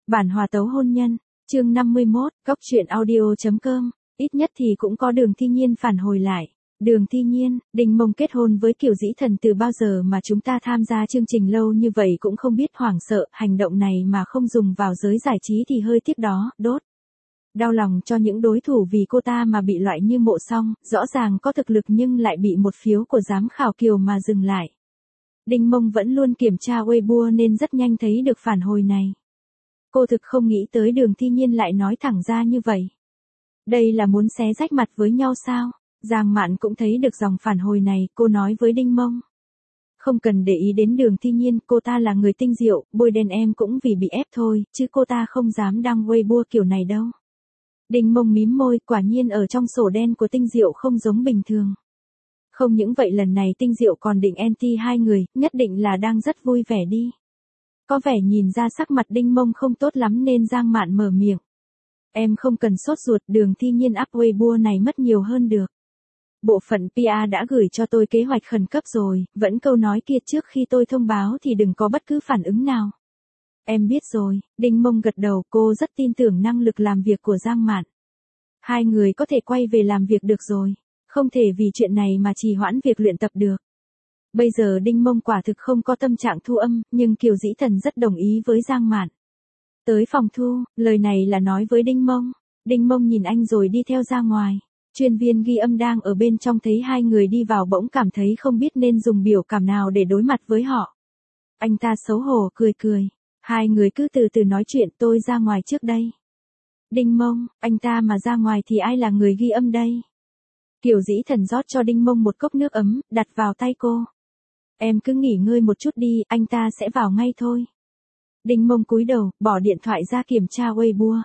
Bản hòa tấu hôn nhân, chương 51, Cóc truyện audio.com, ít nhất thì cũng có Đường Thi Nhiên phản hồi lại. Đường Thi Nhiên, Đinh Mông kết hôn với Kiều Dĩ Thần từ bao giờ mà chúng ta tham gia chương trình lâu như vậy cũng không biết hoảng sợ, hành động này mà không dùng vào giới giải trí thì hơi tiếc đó, đốt. Đau lòng cho những đối thủ vì cô ta mà bị loại như Mộ Song, rõ ràng có thực lực nhưng lại bị một phiếu của giám khảo Kiều mà dừng lại. Đinh Mông vẫn luôn kiểm tra Weibo nên rất nhanh thấy được phản hồi này. Cô thực không nghĩ tới Đường Thi Nhiên lại nói thẳng ra như vậy. Đây là muốn xé rách mặt với nhau sao? Giang Mạn cũng thấy được dòng phản hồi này, cô nói với Đinh Mông. Không cần để ý đến Đường Thi Nhiên, cô ta là người tinh diệu, bôi đen em cũng vì bị ép thôi, chứ cô ta không dám đăng Weibo kiểu này đâu. Đinh Mông mím môi, quả nhiên ở trong sổ đen của tinh diệu không giống bình thường. Không những vậy lần này tinh diệu còn định anti hai người, nhất định là đang rất vui vẻ đi. Có vẻ nhìn ra sắc mặt Đinh Mông không tốt lắm nên Giang Mạn mở miệng. Em không cần sốt ruột, Đường Thi Nhiên up Weibo này mất nhiều hơn được. Bộ phận PR đã gửi cho tôi kế hoạch khẩn cấp rồi, vẫn câu nói kia trước khi tôi thông báo thì đừng có bất cứ phản ứng nào. Em biết rồi, Đinh Mông gật đầu, cô rất tin tưởng năng lực làm việc của Giang Mạn. Hai người có thể quay về làm việc được rồi, không thể vì chuyện này mà trì hoãn việc luyện tập được. Bây giờ Đinh Mông quả thực không có tâm trạng thu âm, nhưng Kiều Dĩ Thần rất đồng ý với Giang Mạn. Tới phòng thu, lời này là nói với Đinh Mông. Đinh Mông nhìn anh rồi đi theo ra ngoài. Chuyên viên ghi âm đang ở bên trong thấy hai người đi vào bỗng cảm thấy không biết nên dùng biểu cảm nào để đối mặt với họ. Anh ta xấu hổ cười cười. Hai người cứ từ từ nói chuyện, tôi ra ngoài trước đây. Đinh Mông, anh ta mà ra ngoài thì ai là người ghi âm đây? Kiều Dĩ Thần rót cho Đinh Mông một cốc nước ấm, đặt vào tay cô. Em cứ nghỉ ngơi một chút đi, anh ta sẽ vào ngay thôi. Đinh Mông cúi đầu, bỏ điện thoại ra kiểm tra Weibo.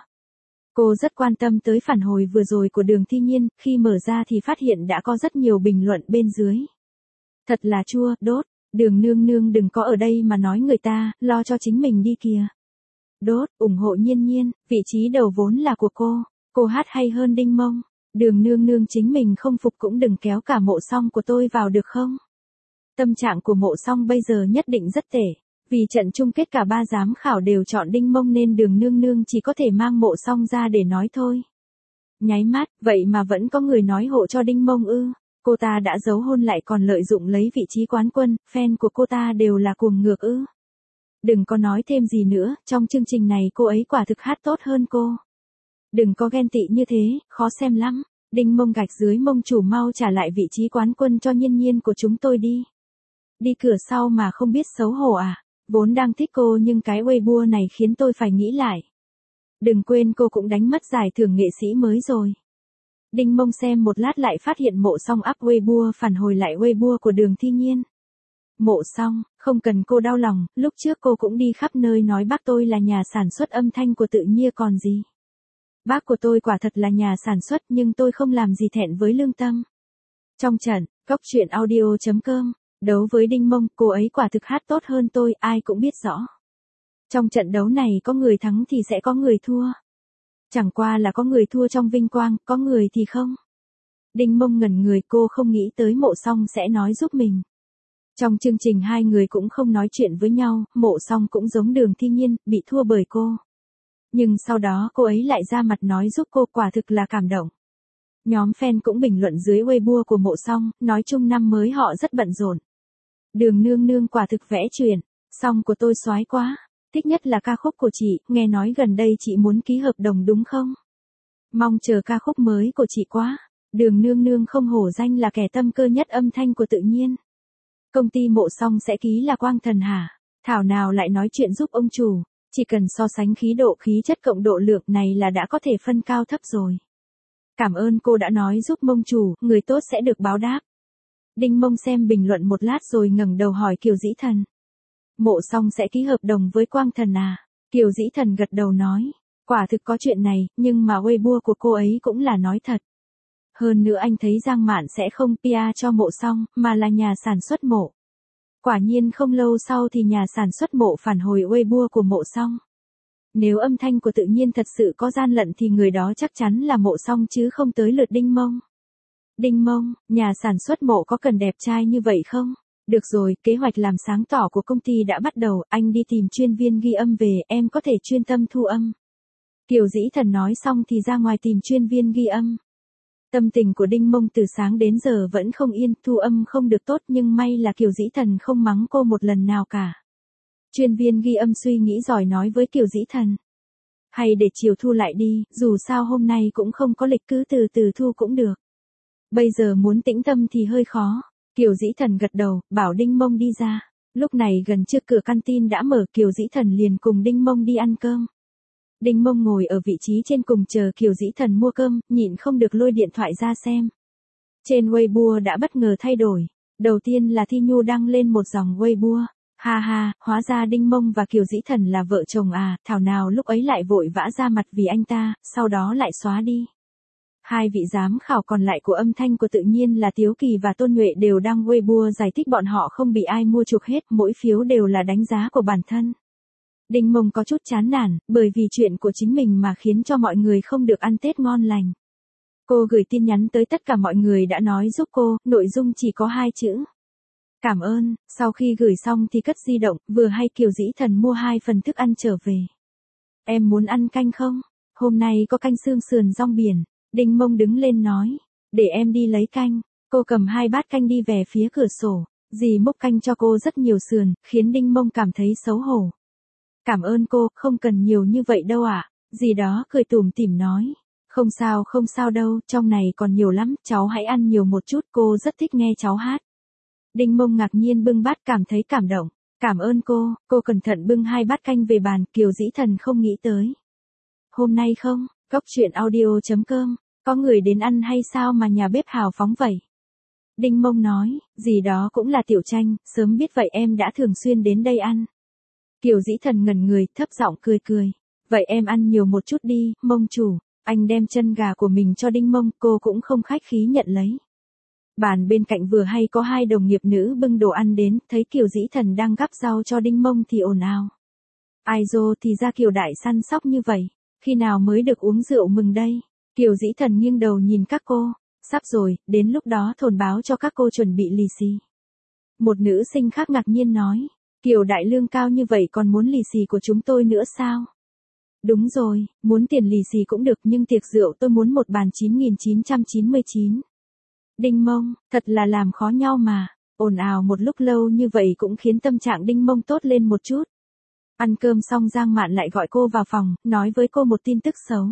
Cô rất quan tâm tới phản hồi vừa rồi của Đường Thi Nhiên, khi mở ra thì phát hiện đã có rất nhiều bình luận bên dưới. Thật là chua, đốt, Đường nương nương đừng có ở đây mà nói người ta, lo cho chính mình đi kìa. Đốt, ủng hộ Nhiên Nhiên, vị trí đầu vốn là của cô hát hay hơn Đinh Mông. Đường nương nương chính mình không phục cũng đừng kéo cả Mộ Song của tôi vào được không? Tâm trạng của Mộ Song bây giờ nhất định rất tệ. Vì trận chung kết cả ba giám khảo đều chọn Đinh Mông nên Đường nương nương chỉ có thể mang Mộ Song ra để nói thôi. Nháy mắt, vậy mà vẫn có người nói hộ cho Đinh Mông ư? Cô ta đã giấu hôn lại còn lợi dụng lấy vị trí quán quân, fan của cô ta đều là cuồng ngược ư? Đừng có nói thêm gì nữa, trong chương trình này cô ấy quả thực hát tốt hơn cô. Đừng có ghen tị như thế, khó xem lắm. Đinh Mông gạch dưới mông chủ mau trả lại vị trí quán quân cho Nhiên Nhiên của chúng tôi đi. Đi cửa sau mà không biết xấu hổ à? Vốn đang thích cô nhưng cái Weibo này khiến tôi phải nghĩ lại. Đừng quên cô cũng đánh mất giải thưởng nghệ sĩ mới rồi. Đinh Mông xem một lát lại phát hiện Mộ Song up Weibo phản hồi lại Weibo của Đường Thi Nhiên. Mộ Song, không cần cô đau lòng, lúc trước cô cũng đi khắp nơi nói bác tôi là nhà sản xuất âm thanh của Tự Nhiên còn gì. Bác của tôi quả thật là nhà sản xuất nhưng tôi không làm gì thẹn với lương tâm. Trong trận, Cóc truyện audio.com, đấu với Đinh Mông, cô ấy quả thực hát tốt hơn tôi, ai cũng biết rõ. Trong trận đấu này có người thắng thì sẽ có người thua. Chẳng qua là có người thua trong vinh quang, có người thì không. Đinh Mông ngẩn người, cô không nghĩ tới Mộ Song sẽ nói giúp mình. Trong chương trình hai người cũng không nói chuyện với nhau, Mộ Song cũng giống Đường Thi Nhiên, bị thua bởi cô. Nhưng sau đó cô ấy lại ra mặt nói giúp cô, quả thực là cảm động. Nhóm fan cũng bình luận dưới Weibo của Mộ Song, nói chung năm mới họ rất bận rộn. Đường nương nương quả thực vẽ truyền, song của tôi soái quá, thích nhất là ca khúc của chị, nghe nói gần đây chị muốn ký hợp đồng đúng không? Mong chờ ca khúc mới của chị quá, Đường nương nương không hổ danh là kẻ tâm cơ nhất âm thanh của Tự Nhiên. Công ty Mộ Song sẽ ký là Quang Thần hả? Thảo nào lại nói chuyện giúp ông chủ, chỉ cần so sánh khí độ khí chất cộng độ lượng này là đã có thể phân cao thấp rồi. Cảm ơn cô đã nói giúp Mông chủ, người tốt sẽ được báo đáp. Đinh Mông xem bình luận một lát rồi ngẩng đầu hỏi Kiều Dĩ Thần. Mộ Song sẽ ký hợp đồng với Quang Thần à? Kiều Dĩ Thần gật đầu nói, quả thực có chuyện này, nhưng mà Weibo của cô ấy cũng là nói thật. Hơn nữa anh thấy Giang Mạn sẽ không PR cho Mộ Song, mà là nhà sản xuất Mộ. Quả nhiên không lâu sau thì nhà sản xuất Mộ phản hồi Weibo của Mộ Song. Nếu âm thanh của Tự Nhiên thật sự có gian lận thì người đó chắc chắn là Mộ Song chứ không tới lượt Đinh Mông. Đinh Mông, nhà sản xuất Mộ có cần đẹp trai như vậy không? Được rồi, kế hoạch làm sáng tỏ của công ty đã bắt đầu, anh đi tìm chuyên viên ghi âm về, em có thể chuyên tâm thu âm. Kiều Dĩ Thần nói xong thì ra ngoài tìm chuyên viên ghi âm. Tâm tình của Đinh Mông từ sáng đến giờ vẫn không yên, thu âm không được tốt nhưng may là Kiều Dĩ Thần không mắng cô một lần nào cả. Chuyên viên ghi âm suy nghĩ giỏi nói với Kiều Dĩ Thần. Hay để chiều thu lại đi, dù sao hôm nay cũng không có lịch, cứ từ từ thu cũng được. Bây giờ muốn tĩnh tâm thì hơi khó. Kiều Dĩ Thần gật đầu, bảo Đinh Mông đi ra. Lúc này gần trước cửa canteen đã mở, Kiều Dĩ Thần liền cùng Đinh Mông đi ăn cơm. Đinh Mông ngồi ở vị trí trên cùng chờ Kiều Dĩ Thần mua cơm, nhịn không được lôi điện thoại ra xem. Trên Weibo đã bất ngờ thay đổi. Đầu tiên là Thi Nhu đăng lên một dòng Weibo. Ha ha, hóa ra Đinh Mông và Kiều Dĩ Thần là vợ chồng à, thảo nào lúc ấy lại vội vã ra mặt vì anh ta, sau đó lại xóa đi. Hai vị giám khảo còn lại của âm thanh của Tự Nhiên là Tiếu Kỳ và Tôn Nhuệ đều đăng Weibo giải thích bọn họ không bị ai mua chuộc hết, mỗi phiếu đều là đánh giá của bản thân. Đinh Mông có chút chán nản, bởi vì chuyện của chính mình mà khiến cho mọi người không được ăn Tết ngon lành. Cô gửi tin nhắn tới tất cả mọi người đã nói giúp cô, nội dung chỉ có 2 chữ. Cảm ơn, sau khi gửi xong thì cất di động, vừa hay Kiều Dĩ Thần mua 2 phần thức ăn trở về. Em muốn ăn canh không? Hôm nay có canh xương sườn rong biển. Đinh Mông đứng lên nói, để em đi lấy canh. Cô cầm 2 bát canh đi về phía cửa sổ. Dì múc canh cho cô rất nhiều sườn, khiến Đinh Mông cảm thấy xấu hổ. Cảm ơn cô, không cần nhiều như vậy đâu ạ. Dì đó cười tủm tỉm nói. Không sao đâu, trong này còn nhiều lắm, cháu hãy ăn nhiều một chút, cô rất thích nghe cháu hát. Đinh Mông ngạc nhiên bưng bát cảm thấy cảm động. Cảm ơn cô cẩn thận bưng 2 bát canh về bàn, Kiều Dĩ Thần không nghĩ tới. Hôm nay không, Cóc Truyện Audio.com, có người đến ăn hay sao mà nhà bếp hào phóng vậy? Đinh Mông nói, gì đó cũng là Tiểu Tranh, sớm biết vậy em đã thường xuyên đến đây ăn. Kiều Dĩ Thần ngẩn người, thấp giọng cười. Vậy em ăn nhiều một chút đi, Mông chủ. Anh đem chân gà của mình cho Đinh Mông, cô cũng không khách khí nhận lấy. Bàn bên cạnh vừa hay có 2 đồng nghiệp nữ bưng đồ ăn đến, thấy Kiều Dĩ Thần đang gắp rau cho Đinh Mông thì ồn ào. Ai dô thì ra Kiều đại săn sóc như vậy, khi nào mới được uống rượu mừng đây? Kiều Dĩ Thần nghiêng đầu nhìn các cô, sắp rồi, đến lúc đó thồn báo cho các cô chuẩn bị lì xì. Một nữ sinh khác ngạc nhiên nói, Kiều đại lương cao như vậy còn muốn lì xì của chúng tôi nữa sao? Đúng rồi, muốn tiền lì xì cũng được nhưng tiệc rượu tôi muốn một bàn 9.999. Đinh Mông, thật là làm khó nhau mà, ồn ào một lúc lâu như vậy cũng khiến tâm trạng Đinh Mông tốt lên một chút. Ăn cơm xong Giang Mạn lại gọi cô vào phòng, nói với cô một tin tức xấu.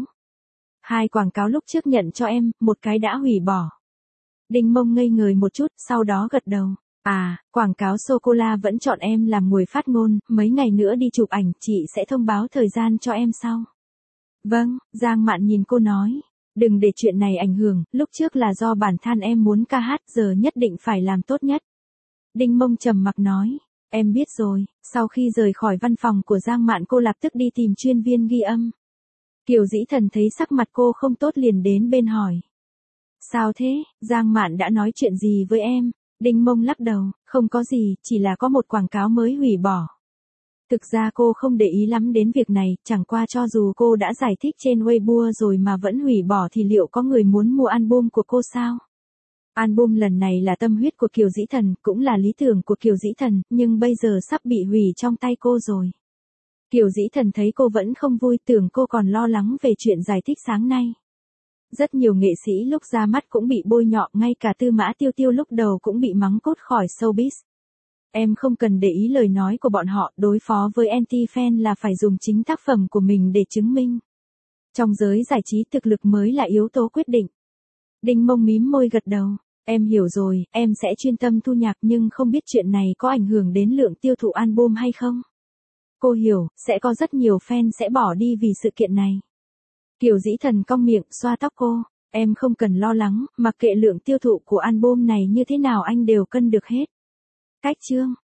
2 quảng cáo lúc trước nhận cho em, một cái đã hủy bỏ. Đinh Mông ngây người một chút, sau đó gật đầu. À, quảng cáo sô-cô-la vẫn chọn em làm người phát ngôn, mấy ngày nữa đi chụp ảnh, chị sẽ thông báo thời gian cho em sau. Vâng, Giang Mạn nhìn cô nói. Đừng để chuyện này ảnh hưởng, lúc trước là do bản thân em muốn ca hát, giờ nhất định phải làm tốt nhất. Đinh Mông trầm mặc nói, em biết rồi. Sau khi rời khỏi văn phòng của Giang Mạn cô lập tức đi tìm chuyên viên ghi âm. Kiều Dĩ Thần thấy sắc mặt cô không tốt liền đến bên hỏi. Sao thế, Giang Mạn đã nói chuyện gì với em? Đinh Mông lắc đầu, không có gì, chỉ là có một quảng cáo mới hủy bỏ. Thực ra cô không để ý lắm đến việc này, chẳng qua cho dù cô đã giải thích trên Weibo rồi mà vẫn hủy bỏ thì liệu có người muốn mua album của cô sao? Album lần này là tâm huyết của Kiều Dĩ Thần, cũng là lý tưởng của Kiều Dĩ Thần, nhưng bây giờ sắp bị hủy trong tay cô rồi. Kiều Dĩ Thần thấy cô vẫn không vui, tưởng cô còn lo lắng về chuyện giải thích sáng nay. Rất nhiều nghệ sĩ lúc ra mắt cũng bị bôi nhọ, ngay cả Tư Mã Tiêu Tiêu lúc đầu cũng bị mắng cốt khỏi showbiz. Em không cần để ý lời nói của bọn họ, đối phó với anti-fan là phải dùng chính tác phẩm của mình để chứng minh. Trong giới giải trí thực lực mới là yếu tố quyết định. Đinh Mông mím môi gật đầu, em hiểu rồi, em sẽ chuyên tâm thu nhạc nhưng không biết chuyện này có ảnh hưởng đến lượng tiêu thụ album hay không? Cô hiểu, sẽ có rất nhiều fan sẽ bỏ đi vì sự kiện này. Kiều Dĩ Thần cong miệng, xoa tóc cô, em không cần lo lắng, mặc kệ lượng tiêu thụ của album này như thế nào anh đều cân được hết. Cách chương